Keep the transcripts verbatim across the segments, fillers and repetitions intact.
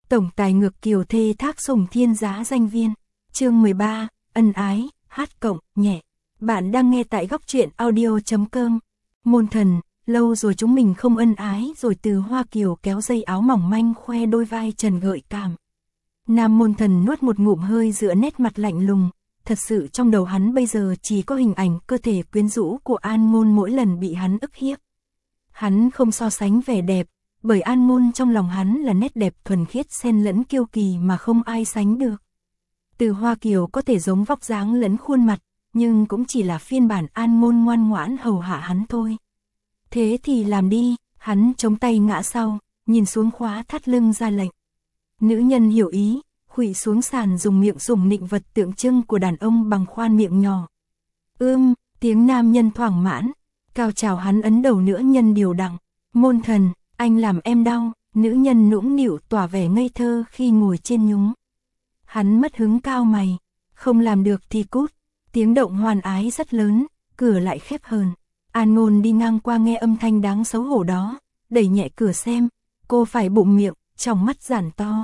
Tổng tài ngược kiều thê thác sủng thiên giá danh viên. Chương mười ba, ân ái, hát cộng, nhẹ. Bạn đang nghe tại góc truyện audio chấm com. Môn thần, lâu rồi chúng mình không ân ái rồi. Từ Hoa Kiều kéo dây áo mỏng manh khoe đôi vai trần gợi cảm. Nam môn thần nuốt một ngụm hơi giữa nét mặt lạnh lùng. Thật sự trong đầu hắn bây giờ chỉ có hình ảnh cơ thể quyến rũ của An Ngôn mỗi lần bị hắn ức hiếp. Hắn không so sánh vẻ đẹp, bởi An Ngôn trong lòng hắn là nét đẹp thuần khiết xen lẫn kiêu kỳ mà không ai sánh được. Từ Hoa Kiều có thể giống vóc dáng lẫn khuôn mặt, nhưng cũng chỉ là phiên bản An Ngôn ngoan ngoãn hầu hạ hắn thôi. Thế thì làm đi, hắn chống tay ngã sau, nhìn xuống khóa thắt lưng ra lệnh. Nữ nhân hiểu ý, khuỵu xuống sàn dùng miệng dùng nịnh vật tượng trưng của đàn ông bằng khoan miệng nhỏ. Ưm, tiếng nam nhân thoảng mãn, cao trào hắn ấn đầu nữ nhân điều đặn. Môn thần, anh làm em đau, nữ nhân nũng nịu tỏa vẻ ngây thơ khi ngồi trên nhúng. Hắn mất hứng cao mày, không làm được thì cút, tiếng động hoàn ái rất lớn, cửa lại khép hờn. An Ngôn đi ngang qua nghe âm thanh đáng xấu hổ đó, đẩy nhẹ cửa xem, cô phải bụng miệng, trong mắt giản to.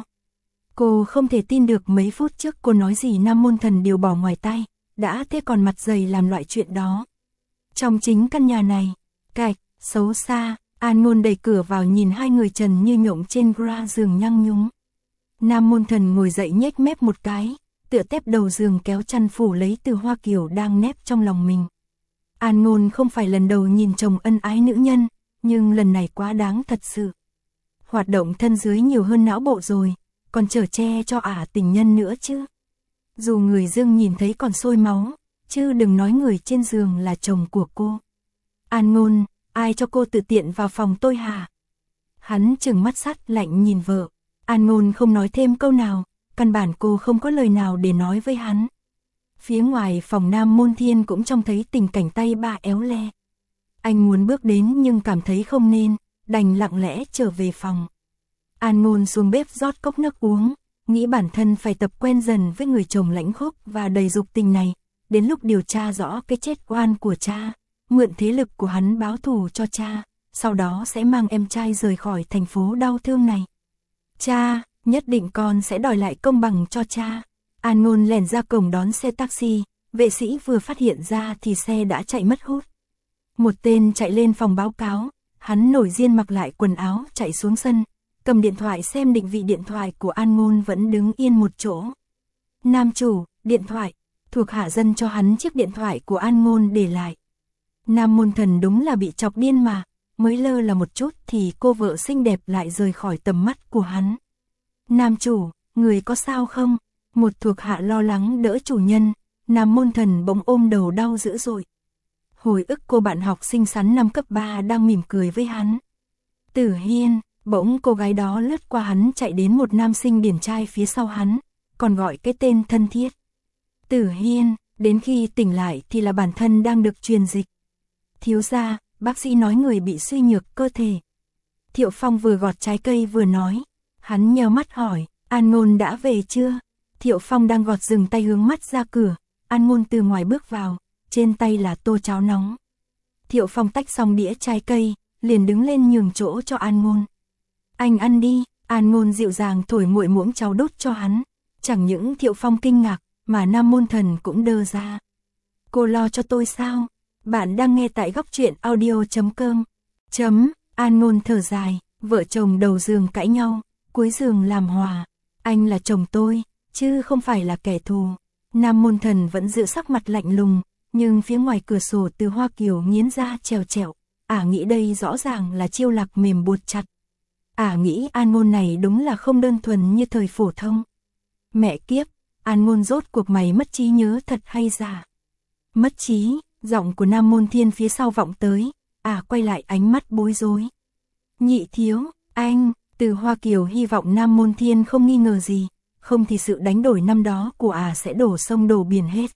Cô không thể tin được mấy phút trước cô nói gì nam môn thần đều bỏ ngoài tay, đã thế còn mặt dày làm loại chuyện đó. Trong chính căn nhà này, cạch, xấu xa, An Ngôn đẩy cửa vào nhìn hai người trần như nhộng trên gra giường nhăng nhúng. Nam môn thần ngồi dậy nhếch mép một cái, tựa tép đầu giường kéo chăn phủ lấy Từ Hoa Kiều đang nép trong lòng mình. An Ngôn không phải lần đầu nhìn chồng ân ái nữ nhân, nhưng lần này quá đáng thật sự. Hoạt động thân dưới nhiều hơn não bộ rồi, còn chở che cho ả tình nhân nữa chứ. Dù người dương nhìn thấy còn sôi máu, chứ đừng nói người trên giường là chồng của cô. An Ngôn, ai cho cô tự tiện vào phòng tôi hả? Hắn trừng mắt sắt lạnh nhìn vợ. An Ngôn không nói thêm câu nào, căn bản cô không có lời nào để nói với hắn. Phía ngoài phòng Nam Môn Thiên cũng trông thấy tình cảnh tay ba éo le. Anh muốn bước đến nhưng cảm thấy không nên, đành lặng lẽ trở về phòng. An Ngôn xuống bếp rót cốc nước uống, nghĩ bản thân phải tập quen dần với người chồng lãnh khốc và đầy dục tình này, đến lúc điều tra rõ cái chết oan của cha, mượn thế lực của hắn báo thù cho cha, sau đó sẽ mang em trai rời khỏi thành phố đau thương này. Cha, nhất định con sẽ đòi lại công bằng cho cha. An Ngôn lẻn ra cổng đón xe taxi, vệ sĩ vừa phát hiện ra thì xe đã chạy mất hút. Một tên chạy lên phòng báo cáo, hắn nổi diên mặc lại quần áo chạy xuống sân, cầm điện thoại xem định vị điện thoại của An Ngôn vẫn đứng yên một chỗ. Nam chủ, điện thoại, thuộc hạ dân cho hắn chiếc điện thoại của An Ngôn để lại. Nam môn thần đúng là bị chọc điên mà, mới lơ là một chút thì cô vợ xinh đẹp lại rời khỏi tầm mắt của hắn. Nam chủ, người có sao không? Một thuộc hạ lo lắng đỡ chủ nhân, Nam môn thần bỗng ôm đầu đau dữ dội. Hồi ức cô bạn học xinh xắn năm cấp ba đang mỉm cười với hắn. Tử Hiên, bỗng cô gái đó lướt qua hắn chạy đến một nam sinh điển trai phía sau hắn, còn gọi cái tên thân thiết. Tử Hiên, đến khi tỉnh lại thì là bản thân đang được truyền dịch. Thiếu gia, bác sĩ nói người bị suy nhược cơ thể. Thiệu Phong vừa gọt trái cây vừa nói, hắn nheo mắt hỏi, An Ngôn đã về chưa? Thiệu Phong đang gọt dừng tay hướng mắt ra cửa, An Ngôn từ ngoài bước vào, trên tay là tô cháo nóng. Thiệu Phong tách xong đĩa trái cây, liền đứng lên nhường chỗ cho An Ngôn. Anh ăn đi, An Ngôn dịu dàng thổi nguội muỗng cháo đút cho hắn. Chẳng những Thiệu Phong kinh ngạc, mà Nam môn thần cũng đơ ra. Cô lo cho tôi sao? Bạn đang nghe tại góc truyện audio chấm com. Chấm, An Ngôn thở dài, vợ chồng đầu giường cãi nhau, cuối giường làm hòa. Anh là chồng tôi, chứ không phải là kẻ thù. Nam môn thần vẫn giữ sắc mặt lạnh lùng, nhưng phía ngoài cửa sổ Từ Hoa Kiều nghiến ra trèo trẹo. Ả nghĩ đây rõ ràng là chiêu lạc mềm buộc chặt. Ả nghĩ An Ngôn này đúng là không đơn thuần như thời phổ thông. Mẹ kiếp, An Ngôn rốt cuộc mày mất trí nhớ thật hay giả? Mất trí, giọng của Nam Môn Thiên phía sau vọng tới, Ả quay lại ánh mắt bối rối. Nhị thiếu, anh, Từ Hoa Kiều hy vọng Nam Môn Thiên không nghi ngờ gì, không thì sự đánh đổi năm đó của Ả sẽ đổ sông đổ biển hết.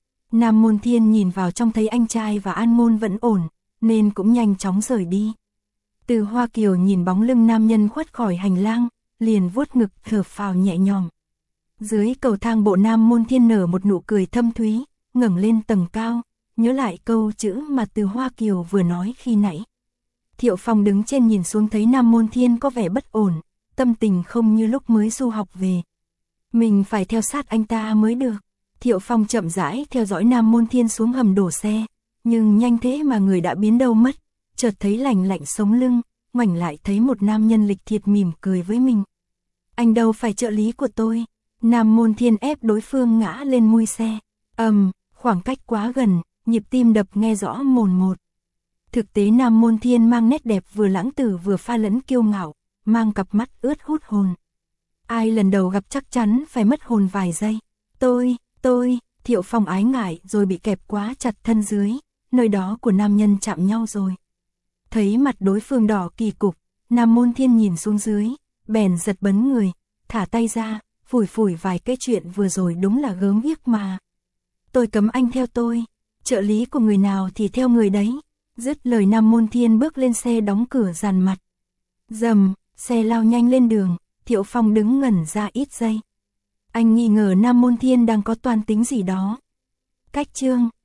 Nam Môn Thiên nhìn vào trong thấy anh trai và An Ngôn vẫn ổn, nên cũng nhanh chóng rời đi. Từ Hoa Kiều nhìn bóng lưng nam nhân khuất khỏi hành lang, liền vuốt ngực thở phào nhẹ nhõm. Dưới cầu thang bộ Nam Môn Thiên nở một nụ cười thâm thúy, ngẩng lên tầng cao, nhớ lại câu chữ mà Từ Hoa Kiều vừa nói khi nãy. Thiệu Phong đứng trên nhìn xuống thấy Nam Môn Thiên có vẻ bất ổn, tâm tình không như lúc mới du học về. Mình phải theo sát anh ta mới được. Thiệu Phong chậm rãi theo dõi Nam Môn Thiên xuống hầm đổ xe, nhưng nhanh thế mà người đã biến đâu mất, chợt thấy lạnh lạnh sống lưng, ngoảnh lại thấy một nam nhân lịch thiệp mỉm cười với mình. Anh đâu phải trợ lý của tôi. Nam Môn Thiên ép đối phương ngã lên mui xe. Ầm, um, khoảng cách quá gần, nhịp tim đập nghe rõ mồn một. Thực tế Nam Môn Thiên mang nét đẹp vừa lãng tử vừa pha lẫn kiêu ngạo, mang cặp mắt ướt hút hồn. Ai lần đầu gặp chắc chắn phải mất hồn vài giây. Tôi, tôi, Thiệu Phong ái ngại rồi bị kẹp quá chặt thân dưới, nơi đó của nam nhân chạm nhau rồi. Thấy mặt đối phương đỏ kỳ cục, Nam Môn Thiên nhìn xuống dưới, bèn giật bấn người, thả tay ra, phủi phủi vài cái chuyện vừa rồi đúng là gớm ghiếc mà. Tôi cấm anh theo tôi, trợ lý của người nào thì theo người đấy. Dứt lời Nam Môn Thiên bước lên xe đóng cửa dàn mặt. Dầm, xe lao nhanh lên đường, Thiệu Phong đứng ngẩn ra ít giây. Anh nghi ngờ Nam Môn Thiên đang có toan tính gì đó. Cách chương